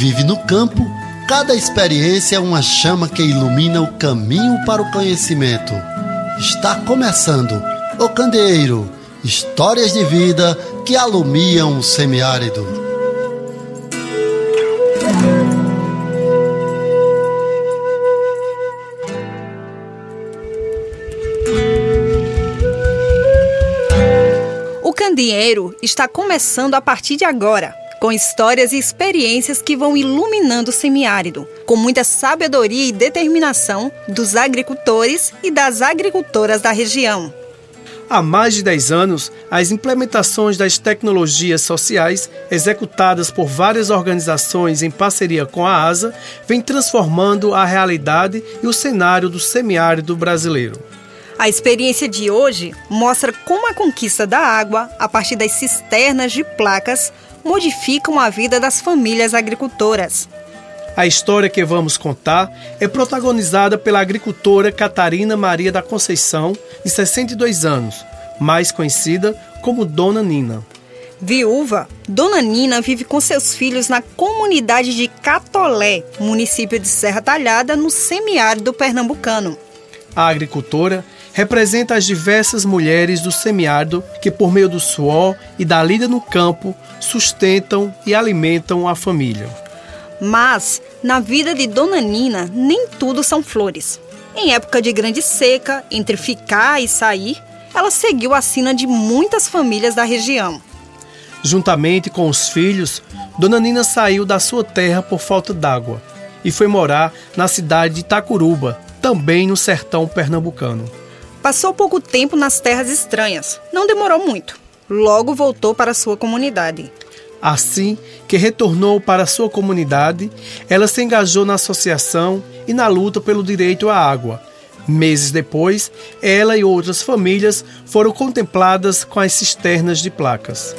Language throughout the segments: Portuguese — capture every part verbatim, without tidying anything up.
vive no campo, cada experiência é uma chama que ilumina o caminho para o conhecimento. Está começando O Candeeiro, histórias de vida que alumiam o semiárido. O Candeeiro está começando a partir de agora, com histórias e experiências que vão iluminando o semiárido, com muita sabedoria e determinação dos agricultores e das agricultoras da região. Há mais de dez anos, as implementações das tecnologias sociais, executadas por várias organizações em parceria com a ASA, vêm transformando a realidade e o cenário do semiárido brasileiro. A experiência de hoje mostra como a conquista da água, a partir das cisternas de placas, modificam a vida das famílias agricultoras. A história que vamos contar é protagonizada pela agricultora Catarina Maria da Conceição, de sessenta e dois anos, mais conhecida como Dona Nina. Viúva, Dona Nina vive com seus filhos na comunidade de Catolé, município de Serra Talhada, no semiárido pernambucano. A agricultora representa as diversas mulheres do semiárido que, por meio do suor e da lida no campo, sustentam e alimentam a família. Mas, na vida de Dona Nina, nem tudo são flores. Em época de grande seca, entre ficar e sair, ela seguiu a sina de muitas famílias da região. Juntamente com os filhos, Dona Nina saiu da sua terra por falta d'água e foi morar na cidade de Itacuruba, também no sertão pernambucano. Passou pouco tempo nas terras estranhas, não demorou muito. Logo voltou para sua comunidade. Assim que retornou para sua comunidade, ela se engajou na associação e na luta pelo direito à água. Meses depois, ela e outras famílias foram contempladas com as cisternas de placas.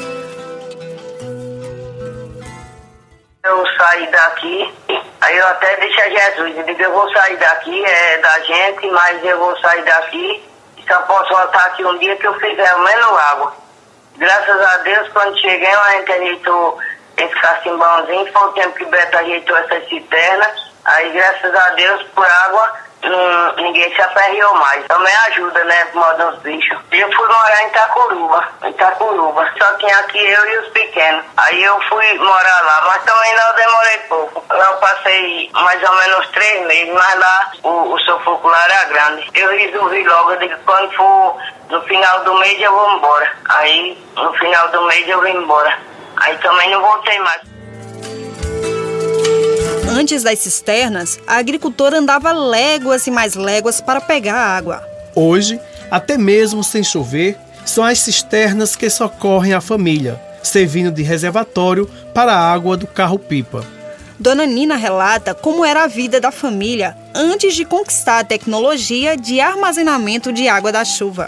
Eu saí daqui, aí eu até disse a Jesus, eu digo, eu vou sair daqui, é da gente, mas eu vou sair daqui, só posso voltar aqui um dia que eu fizer menos água. Graças a Deus, quando cheguei, a gente ajeitou esse cacimbãozinho, foi o tempo que Beto ajeitou essa cisterna, aí graças a Deus, por água, hum, ninguém se aperreou mais. Também ajuda, né, por modo dos bichos. Eu fui morar em Itacuruba, em Itacuruba, só tinha aqui eu e os pequenos. Aí eu fui morar lá, mas também não demorei pouco. Lá eu passei mais ou menos três meses, mas lá o, o sufoco lá era grande. Eu resolvi logo, eu digo, quando for no final do mês eu vou embora. Aí no final do mês eu vim embora. Aí também não voltei mais. Antes das cisternas, a agricultora andava léguas e mais léguas para pegar a água. Hoje, até mesmo sem chover, são as cisternas que socorrem a família, servindo de reservatório para a água do carro-pipa. Dona Nina relata como era a vida da família antes de conquistar a tecnologia de armazenamento de água da chuva.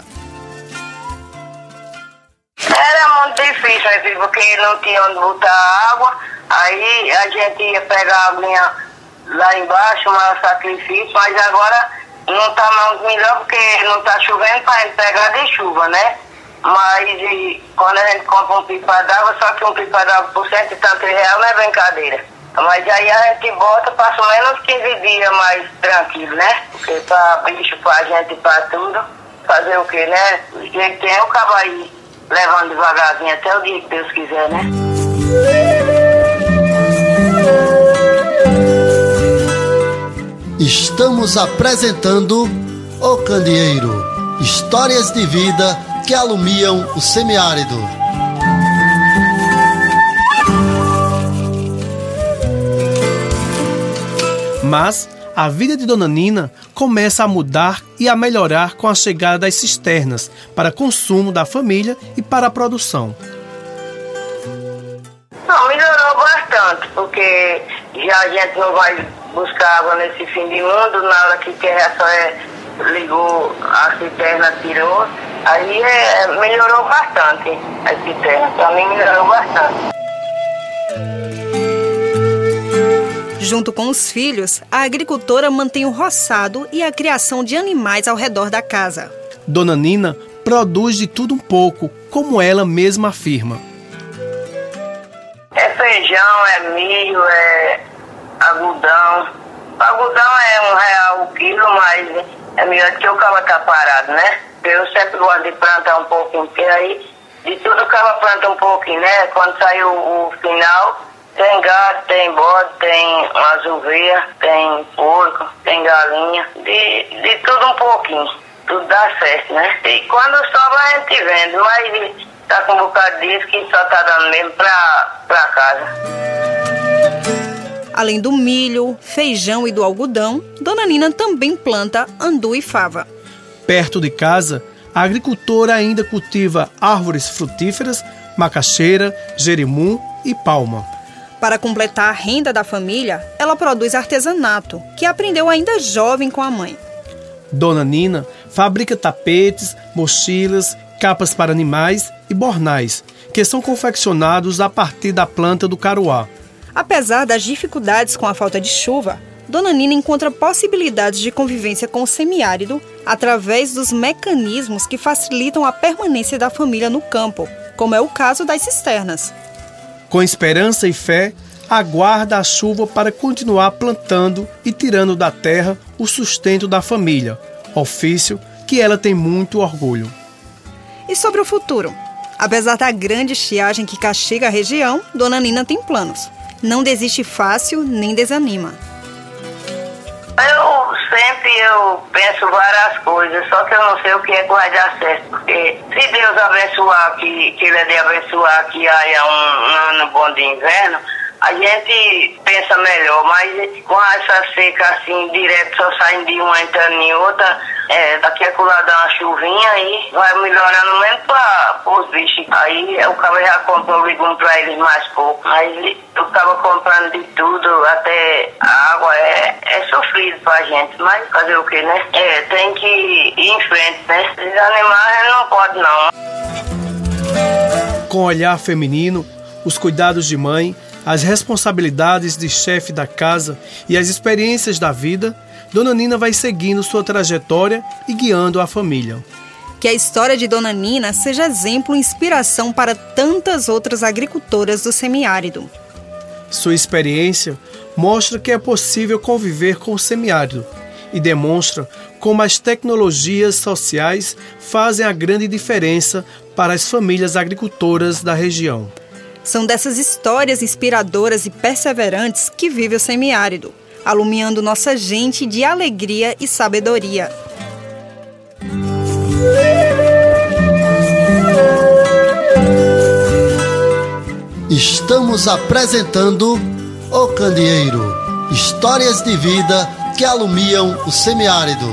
Era muito difícil, assim, porque não tinha onde botar água. Aí a gente ia pegar a aguinha lá embaixo, um sacrifício, mas agora não está mais melhor porque não está chovendo para a gente pegar de chuva, né? Mas e, quando a gente compra um pipa d'água, só que um pipa d'água por cento e tantos reais não é brincadeira. Mas aí a gente bota, passa menos quinze dias mais tranquilo, né? Porque para bicho, para gente, para tudo, fazer o quê, né? O jeito que tem, eu acabo aí levando devagarzinho até o dia que Deus quiser, né? Estamos apresentando O Candeeiro, histórias de vida que alumiam o semiárido. Mas a vida de Dona Nina começa a mudar e a melhorar com a chegada das cisternas para consumo da família e para a produção. Não, melhorou bastante, porque já a gente não vai buscar água nesse fim de mundo, na hora que quer só é, ligou a cisterna, tirou, aí é, melhorou bastante a cisterna, para mim melhorou bastante. Junto com os filhos, a agricultora mantém o roçado e a criação de animais ao redor da casa. Dona Nina produz de tudo um pouco, como ela mesma afirma. É feijão, é milho, é algodão. Algodão é um real o quilo, mas é melhor que o cabo tá parado, né? Eu sempre gosto de plantar um pouquinho, porque aí de tudo o cabo planta um pouquinho, né? Quando sai o, o final, tem gado, tem bode, tem umas ovelhas, tem porco, tem galinha, de, de tudo um pouquinho. Tudo dá certo, né? E quando sobra a gente vende, mas tá com um bocado disso que só tá dando mesmo pra, pra casa. Além do milho, feijão e do algodão, Dona Nina também planta andu e fava. Perto de casa, a agricultora ainda cultiva árvores frutíferas, macaxeira, jerimum e palma. Para completar a renda da família, ela produz artesanato, que aprendeu ainda jovem com a mãe. Dona Nina fabrica tapetes, mochilas, capas para animais e bornais, que são confeccionados a partir da planta do caruá. Apesar das dificuldades com a falta de chuva, Dona Nina encontra possibilidades de convivência com o semiárido através dos mecanismos que facilitam a permanência da família no campo, como é o caso das cisternas. Com esperança e fé, aguarda a chuva para continuar plantando e tirando da terra o sustento da família, ofício que ela tem muito orgulho. E sobre o futuro? Apesar da grande estiagem que castiga a região, Dona Nina tem planos. Não desiste fácil, nem desanima. Eu sempre eu penso várias coisas, só que eu não sei o que é que vai dar certo. Porque se Deus abençoar, que, que Ele é de abençoar que há um ano bom de inverno, a gente pensa melhor, mas com essa seca assim, direto, só saindo de uma entrando em outra, é, daqui a pouco dá uma chuvinha aí, vai melhorando mesmo para os bichos. Aí o cara já comprou legume para eles mais pouco, mas eu tava comprando de tudo, até a água é, é sofrido pra gente, mas fazer o que, né? É, tem que ir em frente, né? Desanimar não pode não. Com o olhar feminino, os cuidados de mãe, as responsabilidades de chefe da casa e as experiências da vida, Dona Nina vai seguindo sua trajetória e guiando a família. Que a história de Dona Nina seja exemplo e inspiração para tantas outras agricultoras do semiárido. Sua experiência mostra que é possível conviver com o semiárido e demonstra como as tecnologias sociais fazem a grande diferença para as famílias agricultoras da região. São dessas histórias inspiradoras e perseverantes que vive o semiárido, alumiando nossa gente de alegria e sabedoria. Estamos apresentando O Candeeiro, histórias de vida que alumiam o semiárido.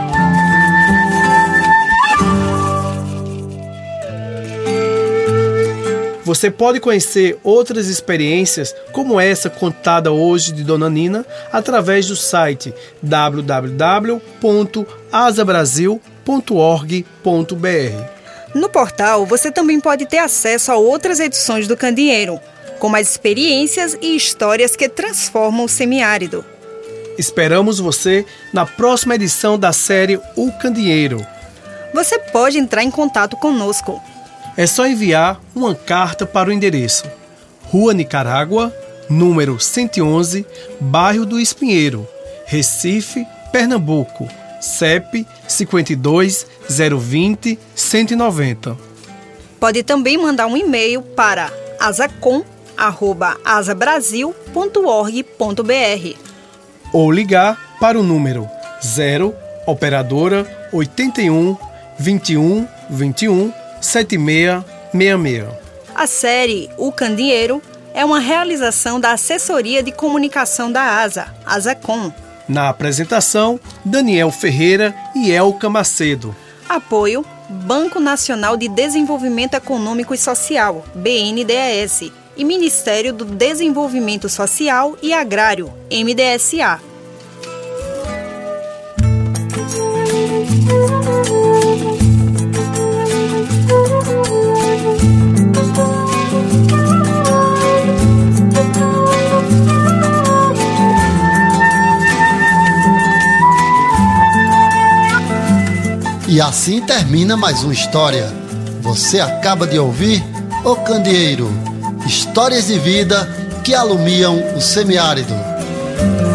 Você pode conhecer outras experiências como essa contada hoje de Dona Nina através do site w w w ponto asa brasil ponto org ponto b r. No portal, você também pode ter acesso a outras edições do Candeeiro, com mais experiências e histórias que transformam o semiárido. Esperamos você na próxima edição da série O Candeeiro. Você pode entrar em contato conosco. É só enviar uma carta para o endereço Rua Nicarágua, número cento e onze, Bairro do Espinheiro, Recife, Pernambuco, C E P cinquenta e dois, zero vinte, cento e noventa. Pode também mandar um e-mail para asacom arroba asa brasil ponto org ponto b r ou ligar para o número zero, operadora oitenta e um, vinte e um, vinte e um, setenta e seis sessenta e seis. A série O Candeeiro é uma realização da Assessoria de Comunicação da ASA, ASACOM. Na apresentação, Daniel Ferreira e Elka Macedo. Apoio Banco Nacional de Desenvolvimento Econômico e Social, B N D E S, e Ministério do Desenvolvimento Social e Agrário, M D S A. E assim termina mais uma história. Você acaba de ouvir O Candeeiro, histórias de vida que alumiam o semiárido. Música